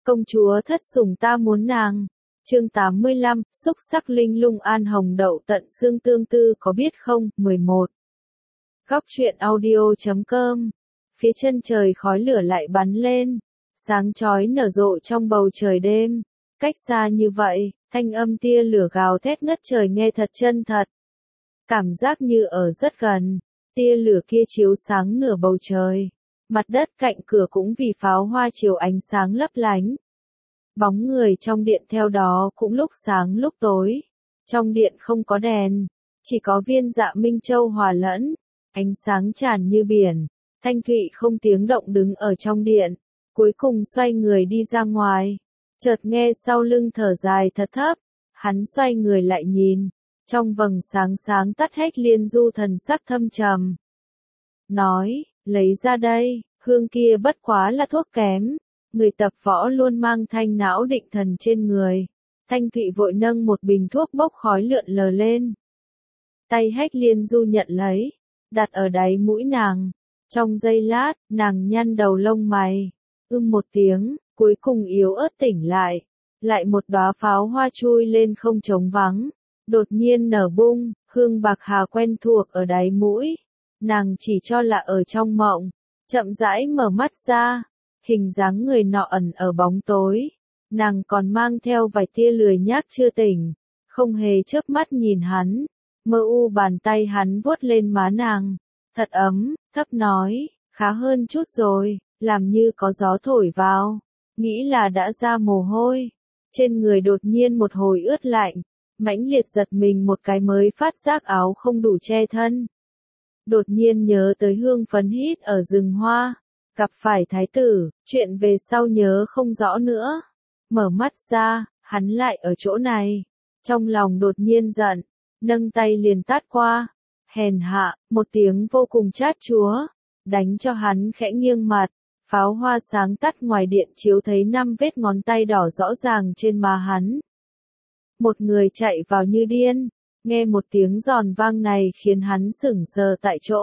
Công chúa thất sủng ta muốn nàng. Chương 85, xúc sắc linh lung an hồng đậu tận xương tương tư có biết không? 11. Góc truyện audio.com. Phía chân trời khói lửa lại bắn lên, sáng chói nở rộ trong bầu trời đêm. Cách xa như vậy, thanh âm tia lửa gào thét ngất trời nghe thật chân thật. Cảm giác như ở rất gần, tia lửa kia chiếu sáng nửa bầu trời. Mặt đất cạnh cửa cũng vì pháo hoa chiếu ánh sáng lấp lánh. Bóng người trong điện theo đó cũng lúc sáng lúc tối. Trong điện không có đèn, chỉ có viên dạ minh châu hòa lẫn, ánh sáng tràn như biển. Thanh Thụy không tiếng động đứng ở trong điện, cuối cùng xoay người đi ra ngoài. Chợt nghe sau lưng thở dài thật thấp, hắn xoay người lại nhìn, trong vầng sáng sáng tắt Hách Liên Du thần sắc thâm trầm. Nói, lấy ra đây, hương kia bất quá là thuốc kém. Người tập võ luôn mang thanh não định thần trên người. Thanh Thụy vội nâng một bình thuốc bốc khói lượn lờ lên. Tay Hách Liên Du nhận lấy, đặt ở đáy mũi nàng. Trong giây lát, nàng nhăn đầu lông mày. Một tiếng, cuối cùng yếu ớt tỉnh lại. Lại một đóa pháo hoa chui lên không trống vắng. Đột nhiên nở bung, hương bạc hà quen thuộc ở đáy mũi. Nàng chỉ cho là ở trong mộng. Chậm rãi mở mắt ra. Hình dáng người nọ ẩn ở bóng tối. Nàng còn mang theo vài tia lười nhác chưa tỉnh. Không hề chớp mắt nhìn hắn. Mơ u bàn tay hắn vuốt lên má nàng. Thật ấm, thấp nói, khá hơn chút rồi, làm như có gió thổi vào. Nghĩ là đã ra mồ hôi. Trên người đột nhiên một hồi ướt lạnh. Mãnh liệt giật mình một cái mới phát giác áo không đủ che thân. Đột nhiên nhớ tới hương phấn hít ở rừng hoa. Gặp phải thái tử, chuyện về sau nhớ không rõ nữa. Mở mắt ra, hắn lại ở chỗ này. Trong lòng đột nhiên giận, nâng tay liền tát qua. Hèn hạ, một tiếng vô cùng chát chúa, đánh cho hắn khẽ nghiêng mặt. Pháo hoa sáng tắt ngoài điện chiếu thấy 5 vết ngón tay đỏ rõ ràng trên má hắn. Một người chạy vào như điên, nghe một tiếng giòn vang này khiến hắn sững sờ tại chỗ.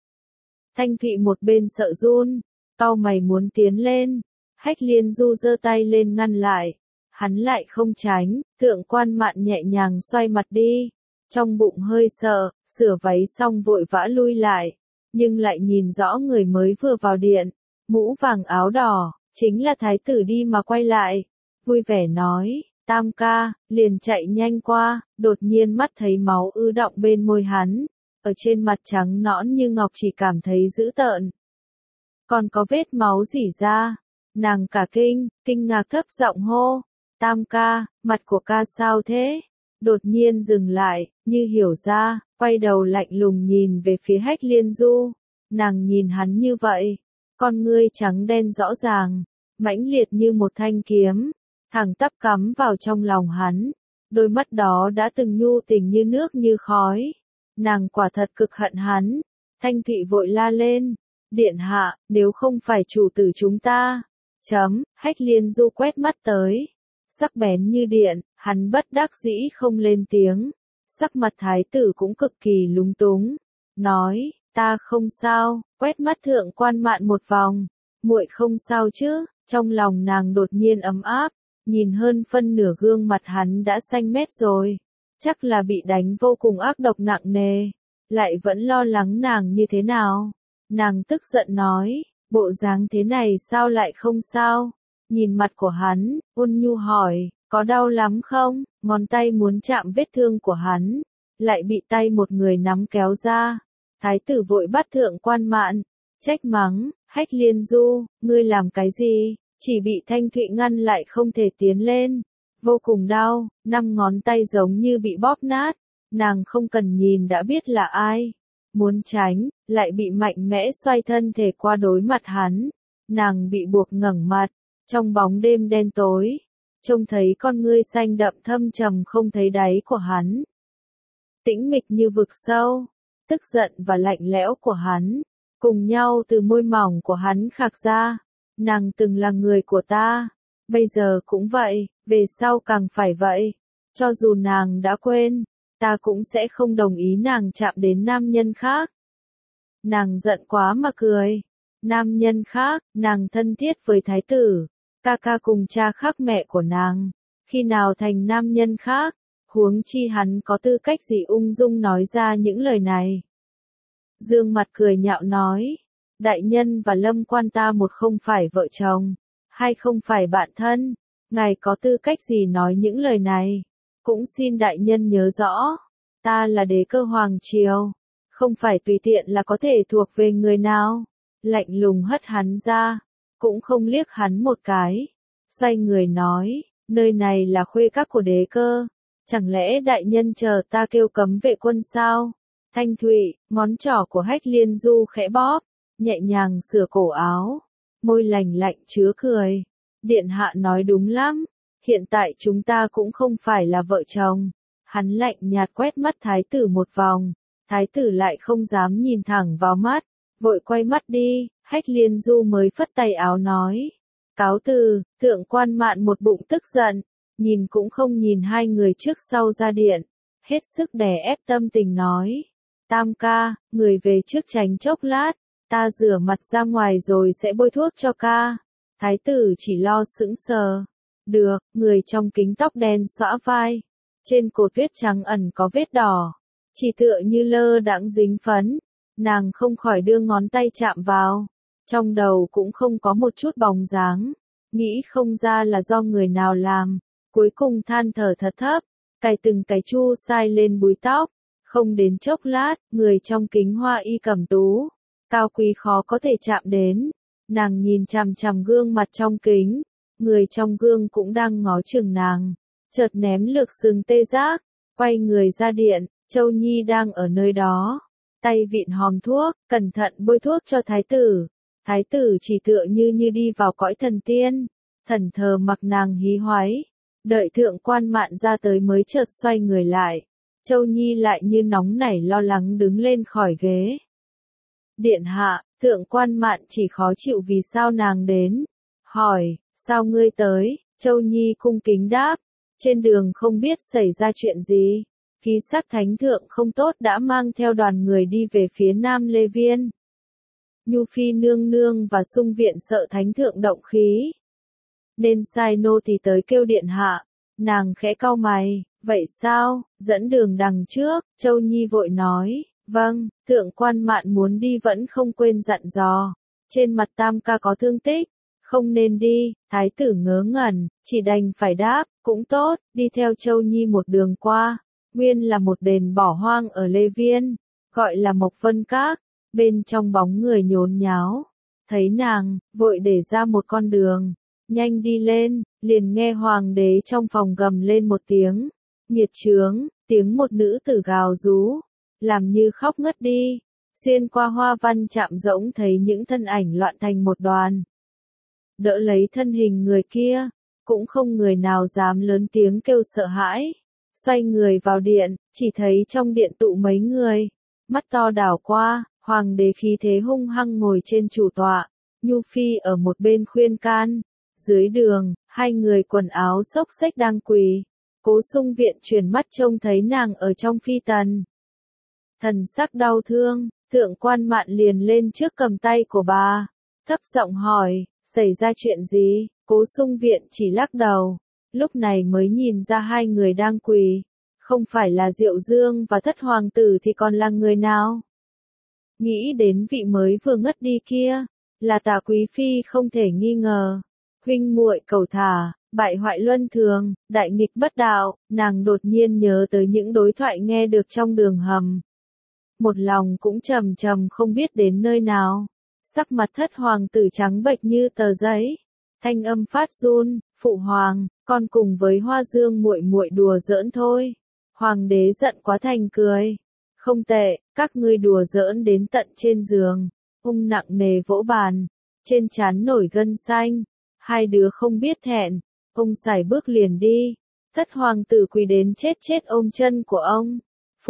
Thanh Thụy một bên sợ run, cau mày muốn tiến lên. Hách Liên Du giơ tay lên ngăn lại. Hắn lại không tránh, Thượng Quan Mạn nhẹ nhàng xoay mặt đi. Trong bụng hơi sợ, sửa váy xong vội vã lui lại. Nhưng lại nhìn rõ người mới vừa vào điện. Mũ vàng áo đỏ, chính là thái tử đi mà quay lại. Vui vẻ nói, Tam ca, liền chạy nhanh qua. Đột nhiên mắt thấy máu ứ đọng bên môi hắn. Ở trên mặt trắng nõn như ngọc chỉ cảm thấy dữ tợn. Còn có vết máu rỉ ra. Nàng cả kinh ngạc thấp giọng hô. Tam ca, mặt của ca sao thế? Đột nhiên dừng lại, như hiểu ra, quay đầu lạnh lùng nhìn về phía Hách Liên Du. Nàng nhìn hắn như vậy. Con ngươi trắng đen rõ ràng, mãnh liệt như một thanh kiếm. Thẳng tắp cắm vào trong lòng hắn. Đôi mắt đó đã từng nhu tình như nước như khói. Nàng quả thật cực hận hắn. Thanh Thụy vội la lên. Điện hạ, nếu không phải chủ tử chúng ta. Hách Liên Du quét mắt tới. Sắc bén như điện, hắn bất đắc dĩ không lên tiếng. Sắc mặt thái tử cũng cực kỳ lúng túng. Nói, ta không sao, quét mắt Thượng Quan Mạn một vòng. Muội không sao chứ, trong lòng nàng đột nhiên ấm áp. Nhìn hơn phân nửa gương mặt hắn đã xanh mét rồi. Chắc là bị đánh vô cùng ác độc nặng nề. Lại vẫn lo lắng nàng như thế nào. Nàng tức giận nói, bộ dáng thế này sao lại không sao? Nhìn mặt của hắn, ôn nhu hỏi, có đau lắm không? Ngón tay muốn chạm vết thương của hắn, lại bị tay một người nắm kéo ra. Thái tử vội bắt Thượng Quan Mạn, trách mắng, Hách Liên Du, ngươi làm cái gì? Chỉ bị Thanh Thụy ngăn lại không thể tiến lên. Vô cùng đau, 5 ngón tay giống như bị bóp nát. Nàng không cần nhìn đã biết là ai. Muốn tránh, lại bị mạnh mẽ xoay thân thể qua đối mặt hắn. Nàng bị buộc ngẩng mặt, trong bóng đêm đen tối. Trông thấy con ngươi xanh đậm thâm trầm không thấy đáy của hắn. Tĩnh mịch như vực sâu, tức giận và lạnh lẽo của hắn. Cùng nhau từ môi mỏng của hắn khạc ra. Nàng từng là người của ta. Bây giờ cũng vậy, về sau càng phải vậy. Cho dù nàng đã quên, ta cũng sẽ không đồng ý nàng chạm đến nam nhân khác. Nàng giận quá mà cười. Nam nhân khác, nàng thân thiết với thái tử. ca ca cùng cha khác mẹ của nàng, khi nào thành nam nhân khác, huống chi hắn có tư cách gì ung dung nói ra những lời này. Dương mặt cười nhạo nói, đại nhân và Lâm quan ta một không phải vợ chồng, hai không phải bạn thân, ngài có tư cách gì nói những lời này, cũng xin đại nhân nhớ rõ, ta là đế cơ hoàng triều, không phải tùy tiện là có thể thuộc về người nào, lạnh lùng hất hắn ra, cũng không liếc hắn một cái, xoay người nói, nơi này là khuê các của đế cơ, chẳng lẽ đại nhân chờ ta kêu cấm vệ quân sao? Thanh Thụy, ngón trỏ của Hách Liên Du khẽ bóp, nhẹ nhàng sửa cổ áo, môi lành lạnh chứa cười. Điện hạ nói đúng lắm, hiện tại chúng ta cũng không phải là vợ chồng. Hắn lạnh nhạt quét mắt thái tử một vòng, thái tử lại không dám nhìn thẳng vào mắt, vội quay mắt đi, Hách Liên Du mới phất tay áo nói. Cáo từ, thượng quan Mạn một bụng tức giận, nhìn cũng không nhìn hai người trước sau ra điện, hết sức đè ép tâm tình nói. Tam ca, người về trước tránh chốc lát, ta rửa mặt ra ngoài rồi sẽ bôi thuốc cho ca. Thái tử chỉ lo sững sờ. Được, người trong kính tóc đen xõa vai. Trên cột viết trắng ẩn có vết đỏ. Chỉ tựa như lơ đãng dính phấn. Nàng không khỏi đưa ngón tay chạm vào. Trong đầu cũng không có một chút bóng dáng. Nghĩ không ra là do người nào làm. Cuối cùng than thở thật thấp. Cài từng cái chu sai lên búi tóc. Không đến chốc lát, người trong kính hoa y cẩm tú, cao quý khó có thể chạm đến. Nàng nhìn chằm chằm gương mặt trong kính, người trong gương cũng đang ngó chừng nàng, chợt ném lược sừng tê giác, quay người ra điện, Châu Nhi đang ở nơi đó, tay vịn hòm thuốc, cẩn thận bôi thuốc cho thái tử. Thái tử chỉ tựa như đi vào cõi thần tiên, thần thờ mặc nàng hí hoáy, đợi thượng quan Mạn ra tới mới chợt xoay người lại. Châu Nhi lại như nóng nảy lo lắng đứng lên khỏi ghế. Điện hạ, thượng quan Mạn chỉ khó chịu vì sao nàng đến. Hỏi, sao ngươi tới? Châu Nhi cung kính đáp. Trên đường không biết xảy ra chuyện gì. Khí sắc thánh thượng không tốt đã mang theo đoàn người đi về phía Nam Lê Viên. Nhu Phi nương nương và Sung Viện sợ thánh thượng động khí, nên sai nô tỳ tới kêu điện hạ. Nàng khẽ cau mày. Vậy sao, dẫn đường đằng trước, Châu Nhi vội nói, vâng, thượng quan Mạn muốn đi vẫn không quên dặn dò, trên mặt tam ca có thương tích, không nên đi, thái tử ngớ ngẩn, chỉ đành phải đáp, cũng tốt, đi theo Châu Nhi một đường qua, nguyên là một đền bỏ hoang ở Lê Viên, gọi là Mộc Vân Các, bên trong bóng người nhốn nháo, thấy nàng, vội để ra một con đường, nhanh đi lên, liền nghe hoàng đế trong phòng gầm lên một tiếng. Nhiệt trướng, tiếng một nữ tử gào rú, làm như khóc ngất đi, xuyên qua hoa văn chạm rỗng thấy những thân ảnh loạn thành một đoàn. Đỡ lấy thân hình người kia, cũng không người nào dám lớn tiếng kêu sợ hãi. Xoay người vào điện, chỉ thấy trong điện tụ mấy người, mắt to đảo qua, hoàng đế khí thế hung hăng ngồi trên chủ tọa, Nhu Phi ở một bên khuyên can. Dưới đường, hai người quần áo xốc xếch đang quỳ. Cố Sung Viện chuyển mắt trông thấy nàng ở trong phi tần. Thần sắc đau thương, thượng quan Mạn liền lên trước cầm tay của bà, thấp giọng hỏi, xảy ra chuyện gì? Cố Sung Viện chỉ lắc đầu, lúc này mới nhìn ra hai người đang quỳ, không phải là Diệu Dương và Thất hoàng tử thì còn là người nào? Nghĩ đến vị mới vừa ngất đi kia, là Tả quý phi không thể nghi ngờ. Huynh muội cầu thả, bại hoại luân thường, đại nghịch bất đạo, nàng đột nhiên nhớ tới những đối thoại nghe được trong đường hầm. Một lòng cũng trầm trầm không biết đến nơi nào. Sắc mặt Thất hoàng tử trắng bệch như tờ giấy, thanh âm phát run, phụ hoàng, con cùng với Hoa Dương muội muội đùa giỡn thôi. Hoàng đế giận quá thành cười. Không tệ, các ngươi đùa giỡn đến tận trên giường. Ung nặng nề vỗ bàn, trên trán nổi gân xanh. Hai đứa không biết thẹn, ông sải bước liền đi. Thất hoàng tử quỳ đến chết ôm chân của ông.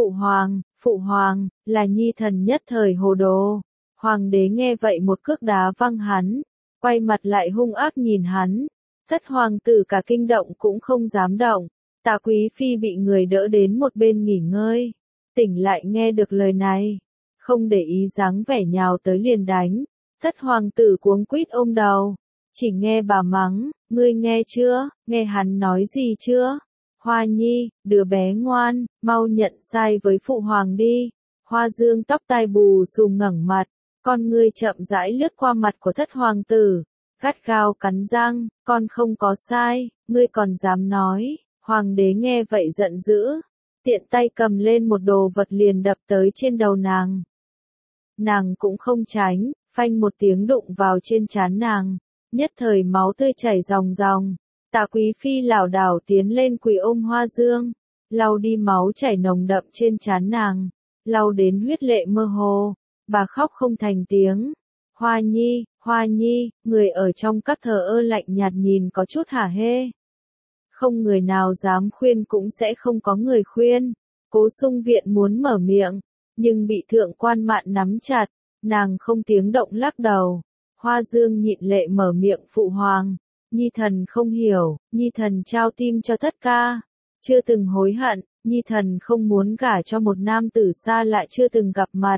Phụ hoàng, là nhi thần nhất thời hồ đồ. Hoàng đế nghe vậy một cước đá văng hắn, quay mặt lại hung ác nhìn hắn. Thất hoàng tử cả kinh động cũng không dám động. Tả quý phi bị người đỡ đến một bên nghỉ ngơi. Tỉnh lại nghe được lời này, không để ý dáng vẻ nhào tới liền đánh. Thất hoàng tử cuống quýt ôm đầu. chỉ nghe bà mắng, ngươi nghe chưa, nghe hắn nói gì chưa? Hoa Nhi, đứa bé ngoan, mau nhận sai với phụ hoàng đi. Hoa Dương tóc tai bù xù ngẩng mặt, con ngươi chậm rãi lướt qua mặt của thất hoàng tử, gắt gao cắn răng, con không có sai, ngươi còn dám nói. Hoàng đế nghe vậy giận dữ, tiện tay cầm lên một đồ vật liền đập tới trên đầu nàng. Nàng cũng không tránh, phanh một tiếng đụng vào trên trán nàng, nhất thời máu tươi chảy ròng ròng. Tạ Quý Phi lảo đảo tiến lên quỳ ôm Hoa Dương, lau đi máu chảy nồng đậm trên trán nàng, lau đến huyết lệ mơ hồ, bà khóc không thành tiếng. Hoa Nhi, người ở trong các thờ ơ lạnh nhạt nhìn có chút hả hê. Không người nào dám khuyên cũng sẽ không có người khuyên. Cố Sung Viện muốn mở miệng, nhưng bị thượng quan mạn nắm chặt, nàng không tiếng động lắc đầu. Hoa Dương nhịn lệ mở miệng phụ hoàng. Nhi thần không hiểu, Nhi thần trao tim cho Thất ca, chưa từng hối hận, Nhi thần không muốn gả cho một nam tử xa lạ chưa từng gặp mặt.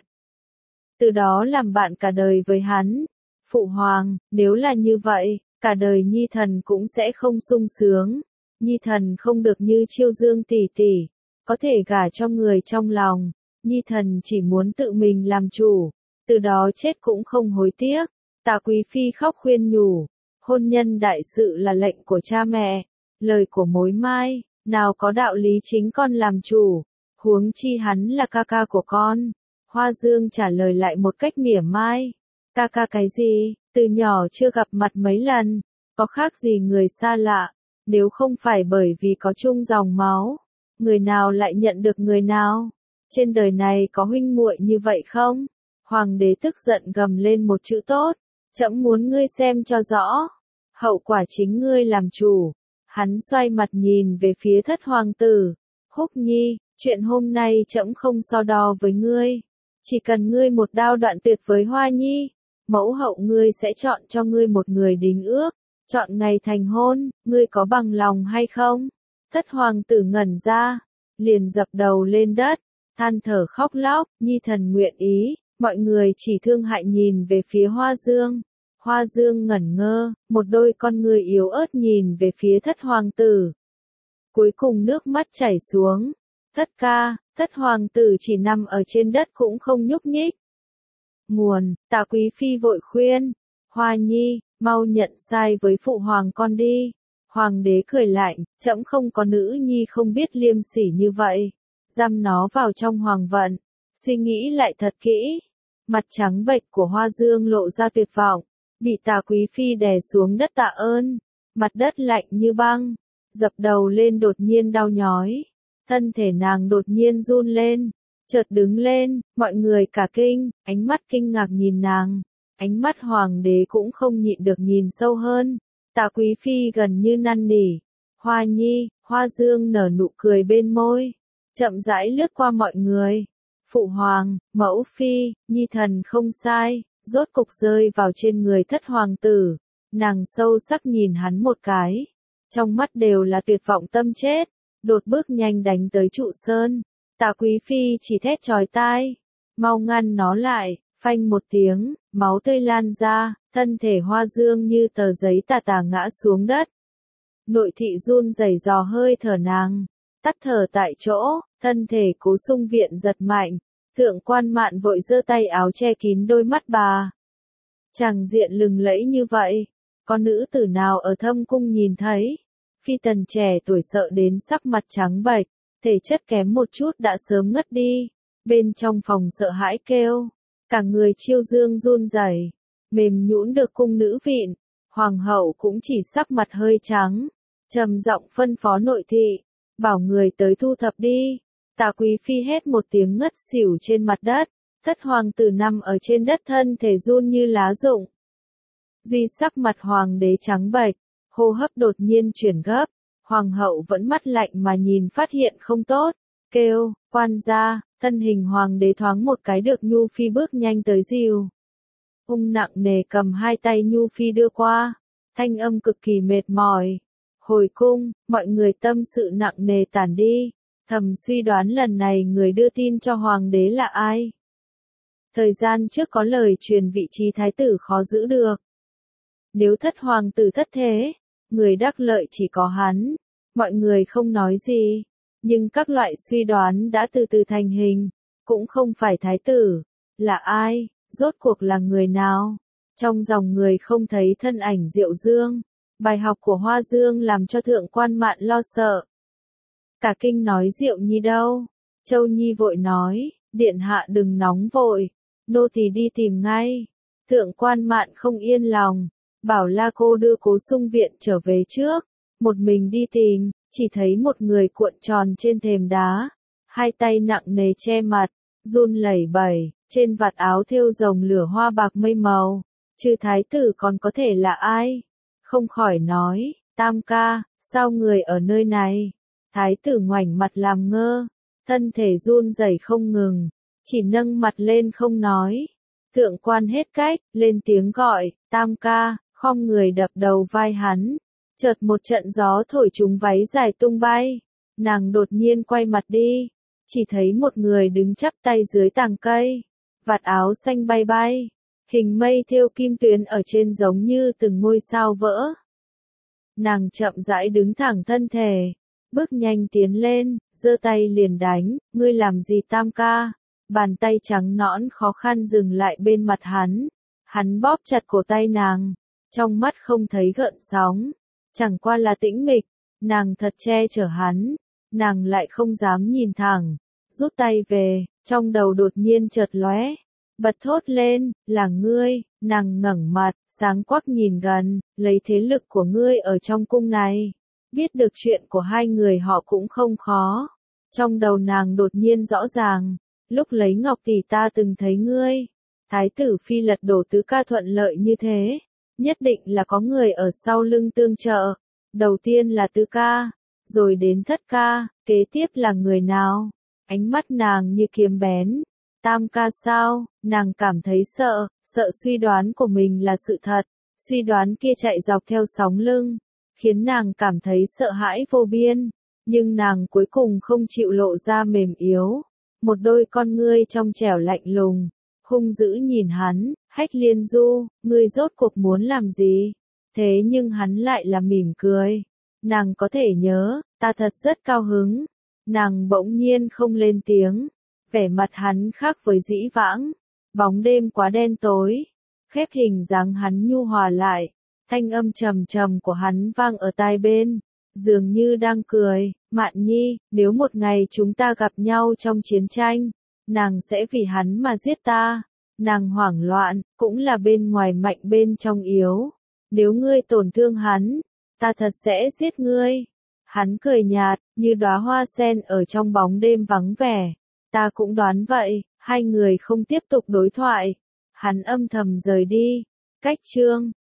Từ đó làm bạn cả đời với hắn. Phụ hoàng, nếu là như vậy, cả đời Nhi thần cũng sẽ không sung sướng. Nhi thần không được như Chiêu Dương tỷ tỷ, có thể gả cho người trong lòng. Nhi thần chỉ muốn tự mình làm chủ, từ đó chết cũng không hối tiếc. Tạ Quý Phi khóc khuyên nhủ. Hôn nhân đại sự là lệnh của cha mẹ, lời của mối mai, nào có đạo lý chính con làm chủ, huống chi hắn là ca ca của con. Hoa Dương trả lời lại một cách mỉa mai, ca ca cái gì, từ nhỏ chưa gặp mặt mấy lần, có khác gì người xa lạ, nếu không phải bởi vì có chung dòng máu, người nào lại nhận được người nào, trên đời này có huynh muội như vậy không? Hoàng đế tức giận gầm lên một chữ tốt, trẫm muốn ngươi xem cho rõ. Hậu quả chính ngươi làm chủ. Hắn xoay mặt nhìn về phía thất hoàng tử. Húc Nhi, chuyện hôm nay trẫm không so đo với ngươi. Chỉ cần ngươi một đao đoạn tuyệt với Hoa Nhi, mẫu hậu ngươi sẽ chọn cho ngươi một người đính ước, chọn ngày thành hôn, ngươi có bằng lòng hay không? Thất hoàng tử ngẩn ra, liền dập đầu lên đất, than thở khóc lóc, Nhi thần nguyện ý. Mọi người chỉ thương hại nhìn về phía Hoa Dương. Hoa Dương ngẩn ngơ, một đôi con người yếu ớt nhìn về phía thất hoàng tử. Cuối cùng nước mắt chảy xuống. Thất ca, thất hoàng tử chỉ nằm ở trên đất cũng không nhúc nhích. Nguồn, Tạ Quý Phi vội khuyên. Hoa Nhi, mau nhận sai với phụ hoàng con đi. Hoàng đế cười lạnh, trẫm không có nữ nhi không biết liêm sỉ như vậy. Giam nó vào trong hoàng vận. Suy nghĩ lại thật kỹ. Mặt trắng bệch của Hoa Dương lộ ra tuyệt vọng. Bị Tạ Quý Phi đè xuống đất tạ ơn, mặt đất lạnh như băng, dập đầu lên đột nhiên đau nhói, thân thể nàng đột nhiên run lên, chợt đứng lên, mọi người cả kinh, ánh mắt kinh ngạc nhìn nàng, ánh mắt hoàng đế cũng không nhịn được nhìn sâu hơn. Tạ Quý Phi gần như năn nỉ, Hoa Nhi, Hoa Dương nở nụ cười bên môi, chậm rãi lướt qua mọi người. Phụ hoàng, mẫu phi, Nhi thần không sai. Rốt cục rơi vào trên người thất hoàng tử, nàng sâu sắc nhìn hắn một cái, trong mắt đều là tuyệt vọng tâm chết, đột bước nhanh đánh tới trụ sơn. Tạ Quý Phi chỉ thét chói tai, mau ngăn nó lại, phanh một tiếng, máu tươi lan ra, thân thể Hoa Dương như tờ giấy tà tà ngã xuống đất. Nội thị run rẩy dò hơi thở nàng, tắt thở tại chỗ, thân thể Cố Sung Viện giật mạnh. Thượng quan mạn vội giơ tay áo che kín đôi mắt bà. Chàng diện lừng lẫy như vậy, có nữ tử nào ở thâm cung nhìn thấy? Phi tần trẻ tuổi sợ đến sắc mặt trắng bệch, thể chất kém một chút đã sớm ngất đi. Bên trong phòng sợ hãi kêu, cả người Chiêu Dương run rẩy, mềm nhũn được cung nữ vịn. Hoàng hậu cũng chỉ sắc mặt hơi trắng, trầm giọng phân phó nội thị, bảo người tới thu thập đi. Tạ Quý Phi hét một tiếng ngất xỉu trên mặt đất, thất hoàng tử nằm ở trên đất thân thể run như lá rụng. Duy sắc mặt hoàng đế trắng bệch, hô hấp đột nhiên chuyển gấp, hoàng hậu vẫn mắt lạnh mà nhìn phát hiện không tốt, kêu, quan gia, thân hình hoàng đế thoáng một cái được Nhu Phi bước nhanh tới dìu. Nặng nề cầm hai tay Nhu Phi đưa qua, thanh âm cực kỳ mệt mỏi. Hồi cung, mọi người tâm sự nặng nề tản đi. Thầm suy đoán lần này người đưa tin cho hoàng đế là ai. Thời gian trước có lời truyền vị trí thái tử khó giữ được. Nếu thất hoàng tử thất thế, người đắc lợi chỉ có hắn. Mọi người không nói gì, nhưng các loại suy đoán đã từ từ thành hình. Cũng không phải thái tử. Là ai? Rốt cuộc là người nào? Trong dòng người không thấy thân ảnh Diệu Dương. Bài học của Hoa Dương làm cho thượng quan Mạn lo sợ. Cả kinh nói Diệu Nhi đâu? Châu Nhi vội nói, điện hạ đừng nóng vội, nô tỳ đi tìm ngay. Thượng quan Mạn không yên lòng, bảo La Cô đưa Cố Sung Viện trở về trước, một mình đi tìm, chỉ thấy một người cuộn tròn trên thềm đá, hai tay nặng nề che mặt, run lẩy bẩy, trên vạt áo thêu rồng lửa hoa bạc mây màu, trừ thái tử còn có thể là ai? Không khỏi nói, Tam ca, sao người ở nơi này? Thái tử ngoảnh mặt làm ngơ, thân thể run rẩy không ngừng, chỉ nâng mặt lên không nói. Thượng quan hết cách, lên tiếng gọi, Tam ca, khom người đập đầu vai hắn. Chợt một trận gió thổi trúng váy dài tung bay. Nàng đột nhiên quay mặt đi, chỉ thấy một người đứng chắp tay dưới tàng cây, vạt áo xanh bay bay, hình mây thêu kim tuyến ở trên giống như từng ngôi sao vỡ. Nàng chậm rãi đứng thẳng thân thể, bước nhanh tiến lên, giơ tay liền đánh, ngươi làm gì Tam ca? Bàn tay trắng nõn khó khăn dừng lại bên mặt hắn bóp chặt cổ tay nàng, trong mắt không thấy gợn sóng, chẳng qua là tĩnh mịch, nàng thật che chở hắn, nàng lại không dám nhìn thẳng, rút tay về, trong đầu đột nhiên chợt lóe, bật thốt lên, là ngươi, nàng ngẩng mặt, sáng quắc nhìn gần, lấy thế lực của ngươi ở trong cung này, biết được chuyện của hai người họ cũng không khó, trong đầu nàng đột nhiên rõ ràng. Lúc lấy ngọc tỷ ta từng thấy ngươi, thái tử phi lật đổ tứ ca thuận lợi như thế, nhất định là có người ở sau lưng tương trợ, đầu tiên là tứ ca, rồi đến thất ca, kế tiếp là người nào? Ánh mắt nàng như kiếm bén, Tam ca sao? Nàng cảm thấy sợ suy đoán của mình là sự thật, suy đoán kia chạy dọc theo sóng lưng, khiến nàng cảm thấy sợ hãi vô biên, nhưng nàng cuối cùng không chịu lộ ra mềm yếu. Một đôi con ngươi trong trẻo lạnh lùng, hung dữ nhìn hắn, Hách Liên Du, ngươi rốt cuộc muốn làm gì? Thế nhưng hắn lại là mỉm cười. Nàng có thể nhớ, ta thật rất cao hứng. Nàng bỗng nhiên không lên tiếng, vẻ mặt hắn khác với dĩ vãng. Bóng đêm quá đen tối, khép hình dáng hắn nhu hòa lại, thanh âm trầm trầm của hắn vang ở tai bên. Dường như đang cười, Mạn Nhi, nếu một ngày chúng ta gặp nhau trong chiến tranh, nàng sẽ vì hắn mà giết ta. Nàng hoảng loạn, cũng là bên ngoài mạnh bên trong yếu. Nếu ngươi tổn thương hắn, ta thật sẽ giết ngươi. Hắn cười nhạt, như đóa hoa sen ở trong bóng đêm vắng vẻ. Ta cũng đoán vậy, hai người không tiếp tục đối thoại. Hắn âm thầm rời đi. Cách chương